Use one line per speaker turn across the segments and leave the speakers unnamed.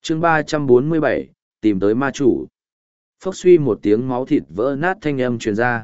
chương 347, tìm tới ma chủ. Phốc suy một tiếng máu thịt vỡ nát thanh âm truyền ra.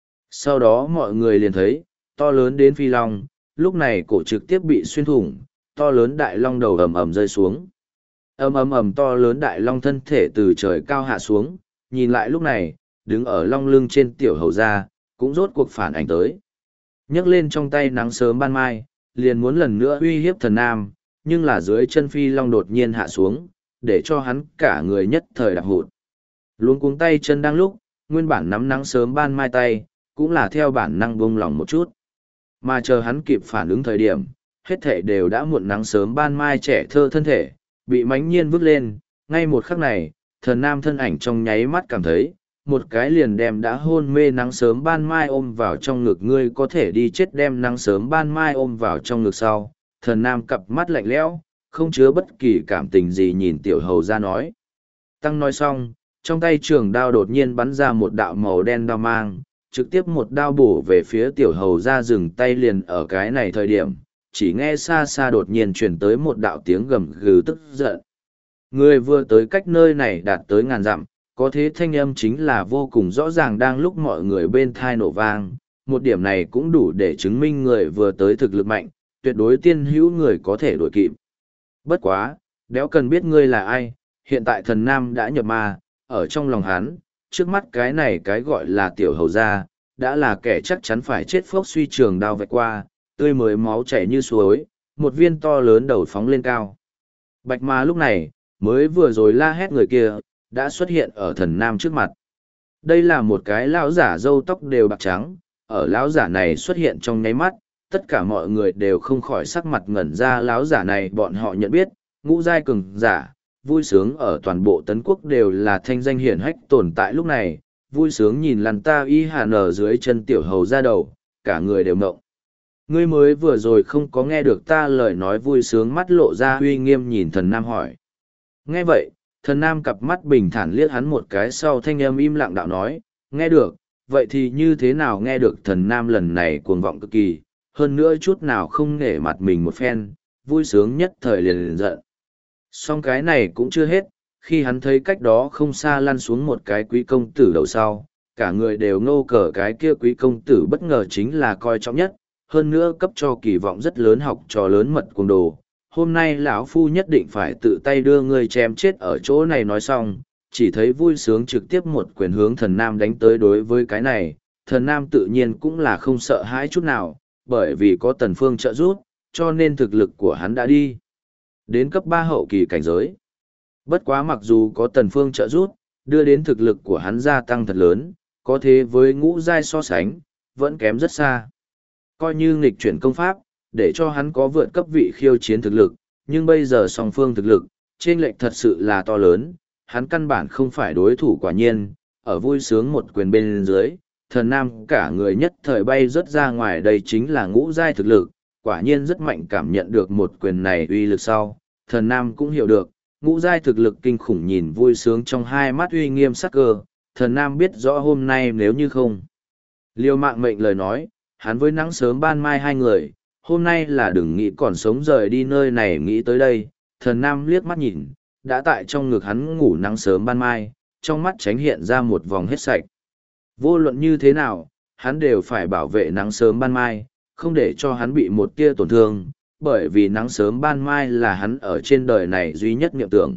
Sau đó mọi người liền thấy, to lớn đến phi long, lúc này cổ trực tiếp bị xuyên thủng, to lớn đại long đầu ầm ầm rơi xuống. Ầm ầm ầm, to lớn đại long thân thể từ trời cao hạ xuống, nhìn lại lúc này, đứng ở long lưng trên tiểu hầu gia, cũng rốt cuộc phản ảnh tới. Nhấc lên trong tay nắng sớm ban mai, liền muốn lần nữa uy hiếp thần nam, nhưng là dưới chân phi long đột nhiên hạ xuống, để cho hắn cả người nhất thời đạp hụt. Luống cuống tay chân đang lúc, nguyên bản nắm nắng sớm ban mai tay, cũng là theo bản năng buông lỏng một chút. Mà chờ hắn kịp phản ứng thời điểm, hết thể đều đã muộn. Nắng sớm ban mai trẻ thơ thân thể, bị mãnh nhiên vứt lên, ngay một khắc này, thần nam thân ảnh trong nháy mắt cảm thấy, một cái liền đem đã hôn mê nắng sớm ban mai ôm vào trong ngực. Ngươi có thể đi chết, đem nắng sớm ban mai ôm vào trong ngực sau. Thần nam cặp mắt lạnh lẽo, không chứa bất kỳ cảm tình gì nhìn tiểu hầu ra nói. Tăng nói xong, trong tay trường đao đột nhiên bắn ra một đạo màu đen đao mang, trực tiếp một đao bổ về phía tiểu hầu ra. Dừng tay liền ở cái này thời điểm, chỉ nghe xa xa đột nhiên truyền tới một đạo tiếng gầm gừ tức giận. Người vừa tới cách nơi này đạt tới ngàn dặm, có thế thanh âm chính là vô cùng rõ ràng đang lúc mọi người bên thai nổ vang. Một điểm này cũng đủ để chứng minh người vừa tới thực lực mạnh, tuyệt đối tiên hữu người có thể đuổi kịp. Bất quá, đéo cần biết ngươi là ai, hiện tại thần nam đã nhập ma, ở trong lòng hắn, trước mắt cái này cái gọi là tiểu hầu gia, đã là kẻ chắc chắn phải chết. Phốc suy trường đao vạch qua, tươi mới máu chảy như suối, một viên to lớn đầu phóng lên cao. Bạch ma lúc này, mới vừa rồi la hét người kia, đã xuất hiện ở thần nam trước mặt. Đây là một cái lão giả râu tóc đều bạc trắng, ở lão giả này xuất hiện trong nháy mắt, tất cả mọi người đều không khỏi sắc mặt ngẩn ra. Lão giả này bọn họ nhận biết, ngũ giai cường giả, vui sướng ở toàn bộ Tấn Quốc đều là thanh danh hiển hách tồn tại. Lúc này, vui sướng nhìn làn ta y hàn ở dưới chân tiểu hầu ra đầu, cả người đều ngộng. Ngươi mới vừa rồi không có nghe được ta lời nói? Vui sướng mắt lộ ra uy nghiêm nhìn thần nam hỏi. Nghe vậy, thần nam cặp mắt bình thản liếc hắn một cái sau thanh âm im lặng đạo nói, nghe được, vậy thì như thế nào? Nghe được. Thần nam lần này cuồng vọng cực kỳ, hơn nữa chút nào không nể mặt mình một phen, vui sướng nhất thời liền giận. Song cái này cũng chưa hết, khi hắn thấy cách đó không xa lăn xuống một cái quý công tử đầu sau, cả người đều ngô cờ. Cái kia quý công tử bất ngờ chính là coi trọng nhất, hơn nữa cấp cho kỳ vọng rất lớn, học trò lớn mật cuồng đồ. Hôm nay lão phu nhất định phải tự tay đưa ngươi chém chết ở chỗ này. Nói xong, chỉ thấy vui sướng trực tiếp một quyền hướng thần nam đánh tới. Đối với cái này, thần nam tự nhiên cũng là không sợ hãi chút nào, bởi vì có Tần Phương trợ giúp, cho nên thực lực của hắn đã đi đến cấp 3 hậu kỳ cảnh giới. Bất quá mặc dù có Tần Phương trợ giúp, đưa đến thực lực của hắn gia tăng thật lớn, có thế với ngũ giai so sánh, vẫn kém rất xa. Coi như nghịch chuyển công pháp, để cho hắn có vượt cấp vị khiêu chiến thực lực, nhưng bây giờ song phương thực lực, chênh lệch thật sự là to lớn, hắn căn bản không phải đối thủ. Quả nhiên, ở vui sướng một quyền bên dưới, thần nam cả người nhất thời bay rớt ra ngoài. Đây chính là ngũ giai thực lực, quả nhiên rất mạnh. Cảm nhận được một quyền này uy lực sau, thần nam cũng hiểu được, ngũ giai thực lực kinh khủng. Nhìn vui sướng trong hai mắt uy nghiêm sắc cơ, thần nam biết rõ hôm nay nếu như không liều mạng mệnh lời nói, hắn với nắng sớm ban mai hai người, hôm nay là đừng nghĩ còn sống rời đi nơi này. Nghĩ tới đây, thần nam liếc mắt nhìn, đã tại trong ngực hắn ngủ nắng sớm ban mai, trong mắt tránh hiện ra một vòng hết sạch. Vô luận như thế nào, hắn đều phải bảo vệ nắng sớm ban mai, không để cho hắn bị một tia tổn thương, bởi vì nắng sớm ban mai là hắn ở trên đời này duy nhất niệm tưởng.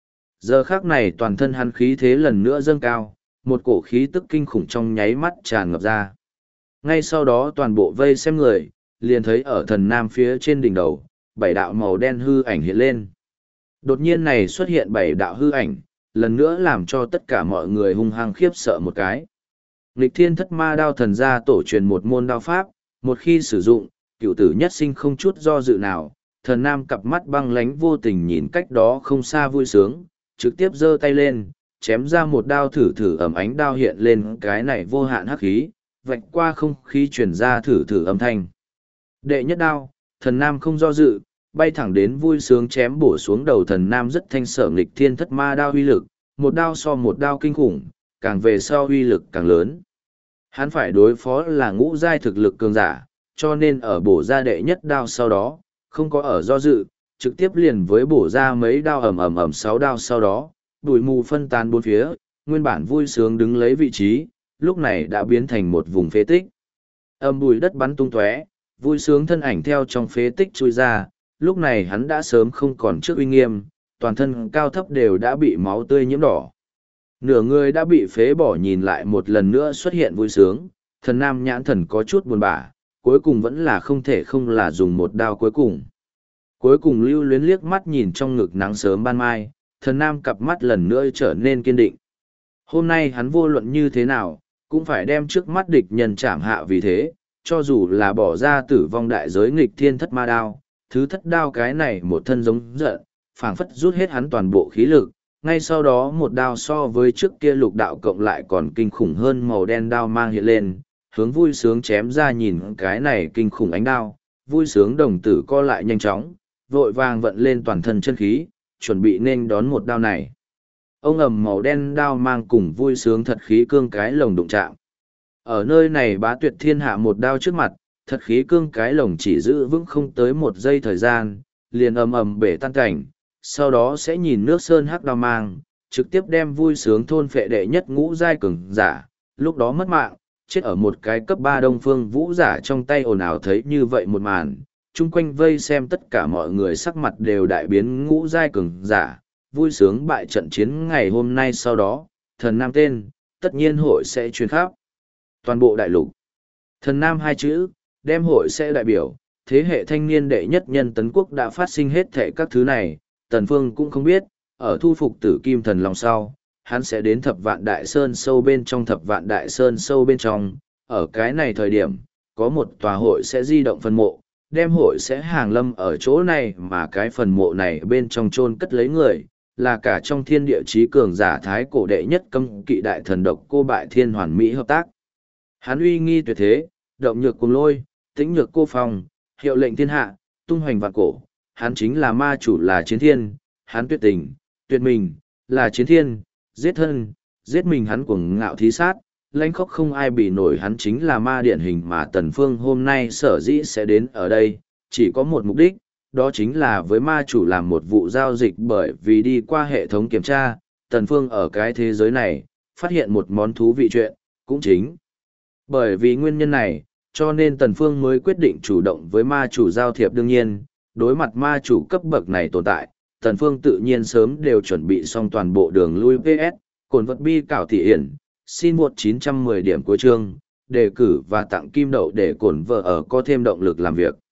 Giờ khắc này toàn thân hắn khí thế lần nữa dâng cao, một cổ khí tức kinh khủng trong nháy mắt tràn ngập ra. Ngay sau đó toàn bộ vây xem người, liền thấy ở thần nam phía trên đỉnh đầu, 7 đạo màu đen hư ảnh hiện lên. Đột nhiên này xuất hiện 7 đạo hư ảnh, lần nữa làm cho tất cả mọi người hung hăng khiếp sợ một cái. Nghịch thiên thất ma đao thần gia tổ truyền một môn đao pháp, một khi sử dụng, cựu tử nhất sinh không chút do dự nào. Thần nam cặp mắt băng lánh vô tình nhìn cách đó không xa vui sướng, trực tiếp giơ tay lên, chém ra một đao. Thử ầm, ánh đao hiện lên cái này vô hạn hắc khí, vạch qua không khí truyền ra thử âm thanh. Đệ nhất đao, thần nam không do dự, bay thẳng đến vui sướng chém bổ xuống đầu. Thần nam rất thanh sở nghịch thiên thất ma đao uy lực, một đao so một đao kinh khủng, càng về sau uy lực càng lớn. Hắn phải đối phó là ngũ giai thực lực cường giả, cho nên ở bổ ra đệ nhất đao sau đó, không có ở do dự, trực tiếp liền với bổ ra mấy đao ầm 6 đao sau đó, bụi mù phân tán bốn phía, nguyên bản vui sướng đứng lấy vị trí, lúc này đã biến thành một vùng phế tích. Bụi đất bắn tung tóe, vui sướng thân ảnh theo trong phế tích chui ra, lúc này hắn đã sớm không còn trước uy nghiêm, toàn thân cao thấp đều đã bị máu tươi nhiễm đỏ. Nửa người đã bị phế bỏ nhìn lại một lần nữa xuất hiện vui sướng, thần nam nhãn thần có chút buồn bã, cuối cùng vẫn là không thể không là dùng một đao cuối cùng. Cuối cùng lưu luyến liếc mắt nhìn trong ngực nắng sớm ban mai, thần nam cặp mắt lần nữa trở nên kiên định. Hôm nay hắn vô luận như thế nào, cũng phải đem trước mắt địch nhân chạm hạ vì thế, cho dù là bỏ ra tử vong đại giới nghịch thiên thất ma đao, thứ thất đao cái này một thân giống giận, phảng phất rút hết hắn toàn bộ khí lực, ngay sau đó một đao so với trước kia lục đạo cộng lại còn kinh khủng hơn màu đen đao mang hiện lên, hướng vui sướng chém ra nhìn cái này kinh khủng ánh đao, vui sướng đồng tử co lại nhanh chóng, vội vàng vận lên toàn thân chân khí, chuẩn bị nên đón một đao này. Ông ầm màu đen đao mang cùng vui sướng thật khí cương cái lồng đụng chạm. Ở nơi này bá tuyệt thiên hạ một đao trước mặt, thật khí cương cái lồng chỉ giữ vững không tới một giây thời gian, liền ầm bể tan cảnh, sau đó sẽ nhìn nước sơn hắc đao mang, trực tiếp đem vui sướng thôn phệ đệ nhất ngũ giai cường giả, lúc đó mất mạng, chết ở một cái cấp 3 đông phương vũ giả trong tay ồn ào thấy như vậy một màn, chung quanh vây xem tất cả mọi người sắc mặt đều đại biến ngũ giai cường giả, vui sướng bại trận chiến ngày hôm nay sau đó, thần nam tên, tất nhiên hội sẽ truyền khắp toàn bộ đại lục. Thần nam hai chữ, đem hội sẽ đại biểu, thế hệ thanh niên đệ nhất nhân tấn quốc đã phát sinh hết thệ các thứ này, Tần Phương cũng không biết, ở thu phục tử kim thần long sau, hắn sẽ đến thập vạn đại sơn sâu bên trong thập vạn đại sơn sâu bên trong, ở cái này thời điểm, có một tòa hội sẽ di động phân mộ, đem hội sẽ hàng lâm ở chỗ này mà cái phần mộ này bên trong chôn cất lấy người, là cả trong thiên địa chí cường giả thái cổ đệ nhất cấm kỵ đại thần độc cô bại thiên hoàn mỹ hợp tác. Hắn uy nghi tuyệt thế, động nhược cùng lôi, tĩnh nhược cô phòng, hiệu lệnh thiên hạ, tung hoành vạn cổ, hắn chính là ma chủ là chiến thiên, hắn tuyệt tình, tuyệt mình, là chiến thiên, giết thân, giết mình hắn cuồng ngạo thí sát, lãnh khốc không ai bị nổi hắn chính là ma điển hình mà Tần Phương hôm nay sở dĩ sẽ đến ở đây, chỉ có một mục đích, đó chính là với ma chủ làm một vụ giao dịch bởi vì đi qua hệ thống kiểm tra, Tần Phương ở cái thế giới này, phát hiện một món thú vị chuyện, cũng chính. Bởi vì nguyên nhân này, cho nên Tần Phương mới quyết định chủ động với ma chủ giao thiệp đương nhiên, đối mặt ma chủ cấp bậc này tồn tại, Tần Phương tự nhiên sớm đều chuẩn bị xong toàn bộ đường lui PS, cồn vật bi cảo thị hiển, xin 1910 điểm cuối chương, đề cử và tặng kim đậu để cổn vợ ở có thêm động lực làm việc.